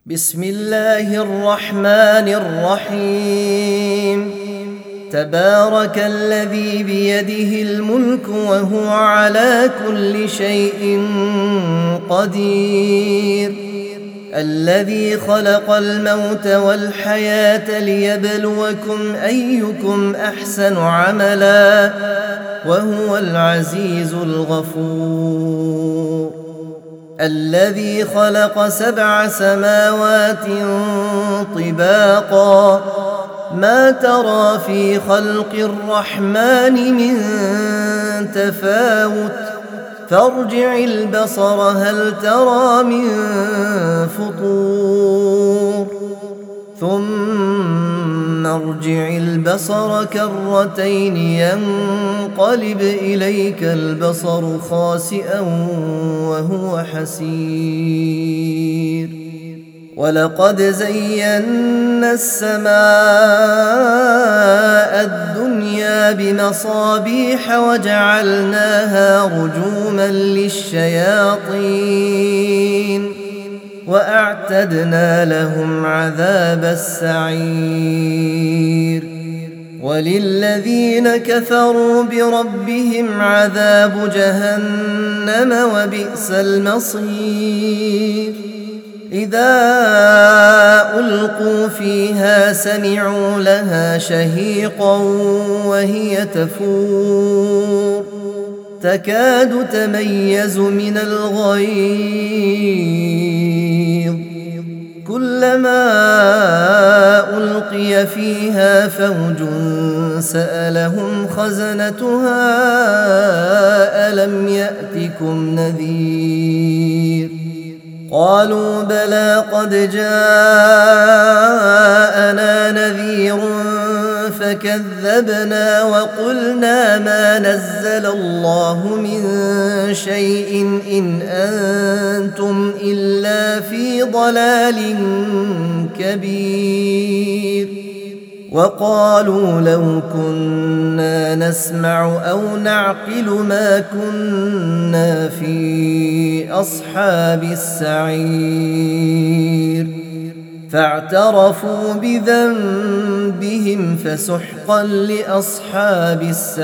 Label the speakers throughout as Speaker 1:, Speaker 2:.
Speaker 1: بسم الله الرحمن الرحيم. تبارك الذي بيده الملك وهو على كل شيء قدير، الذي خلق الموت والحياة ليبلوكم أيكم أحسن عملا وهو العزيز الغفور. الذي خلق 7 سماوات طباقا، ما ترى في خلق الرحمن من تفاوت، فارجع البصر هل ترى من فطور، ثم ارجع البصر كرتين ينقلب إليك البصر خاسئا وهو حسير. ولقد زينا السماء الدنيا بمصابيح وجعلناها رجوما للشياطين وأعتدنا لهم عذاب السعير. وللذين كفروا بربهم عذاب جهنم وبئس المصير. إذا ألقوا فيها سمعوا لها شهيقا وهي تفور، تكاد تميز من الغيظ، كلما ألقي فيها فوج سألهم خزنتها ألم يأتكم نذير، قالوا بلى قد جاءنا نذير فكذبنا وقلنا ما نزل الله من شيء إن أنتم إلا في ضلال كبير. وقالوا لو كنا نسمع أو نعقل ما كنا في أصحاب السعير، فاعترفوا بذنبهم فسحقا لأصحاب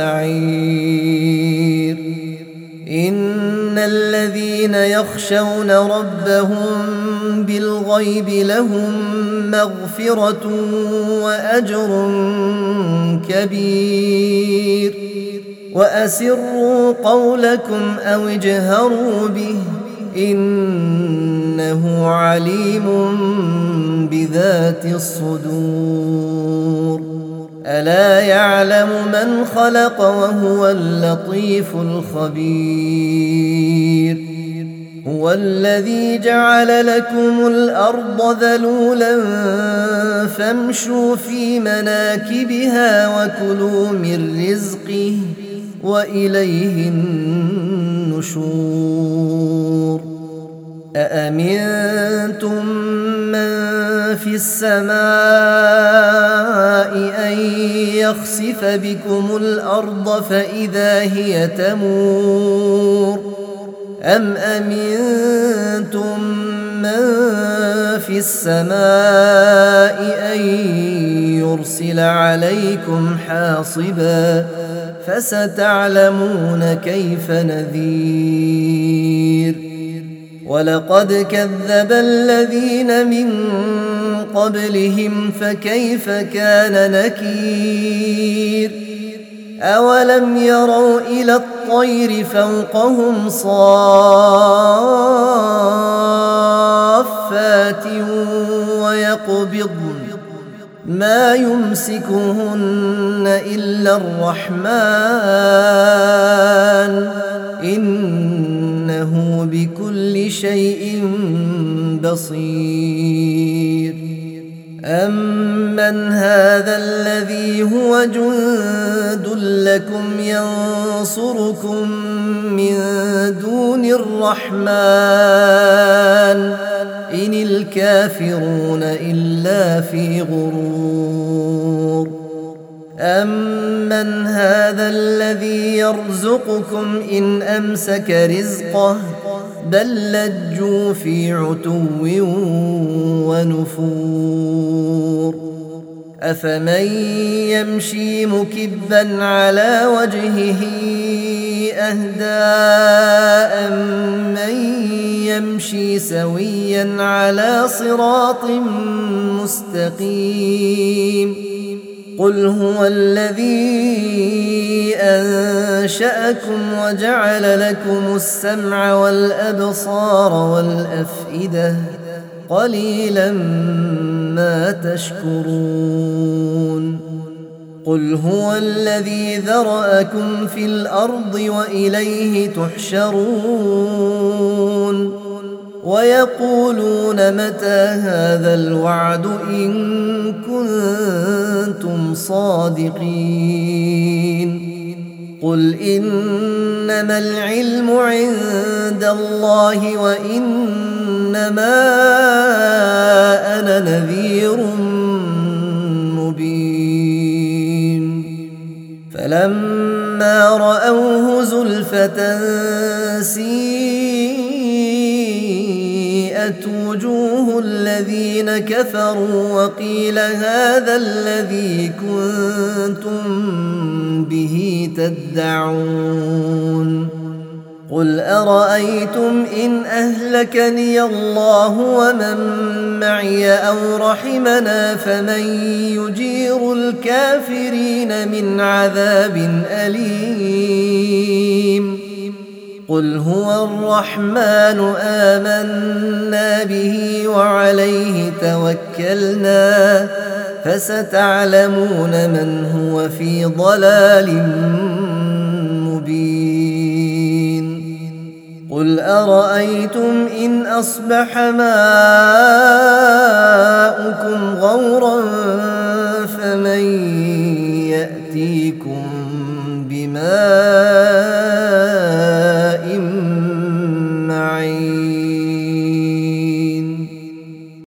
Speaker 1: السعير. إن الذين يخشون ربهم بالغيب لهم مغفرة وأجر كبير. وأسروا قولكم أو اجهروا به إنه عليم بذات الصدور. ألا يعلم من خلق وهو اللطيف الخبير. هو الذي جعل لكم الأرض ذلولا فامشوا في مناكبها وكلوا من رزقه وإليه النشور. أأمنتم من في السماء أن يخسف بكم الأرض فإذا هي تمور، أم أمنتم من في السماء أن يرسل عليكم حاصبا فستعلمون كيف نذير. ولقد كذب الذين من قبلهم فكيف كان نكير. أولم يروا إلى الطير فوقهم صافات ويقبضن ما يمسكهن إلا الرحمن إنه بكل شيء بصير. أمن هذا الذي هو جند لكم ينصركم من دون الرحمن إن الكافرون إلا في غرور. أمن هذا الذي يرزقكم إن أمسك رزقه بل لجوا في عتو ونفور أفمن يمشي مكبا على وجهه أهدى أمن يمشي سويا على صراط مستقيم قل هو الذي أنشأكم وجعل لكم السمع والأبصار والأفئدة قليلا ما تشكرون قل هو الذي ذرأكم في الأرض وإليه تحشرون ويقولون متى هذا الوعد إن كنتم صادقين قل إنما العلم عند الله وإنما أنا نذير مبين فلما رأوه زلفة سيئت وجوه الذين كفروا وقيل هذا الذي كنتم به تدعون قل أرأيتم إن أهلكني الله ومن معي أو رحمنا فمن يجير الكافرين من عذاب أليم قل هو الرحمن آمنا به وعليه توكلنا فستعلمون من هو في ضلال مبين قل أرأيتم إن أصبح ماؤكم غورا فمن يأتيكم بماء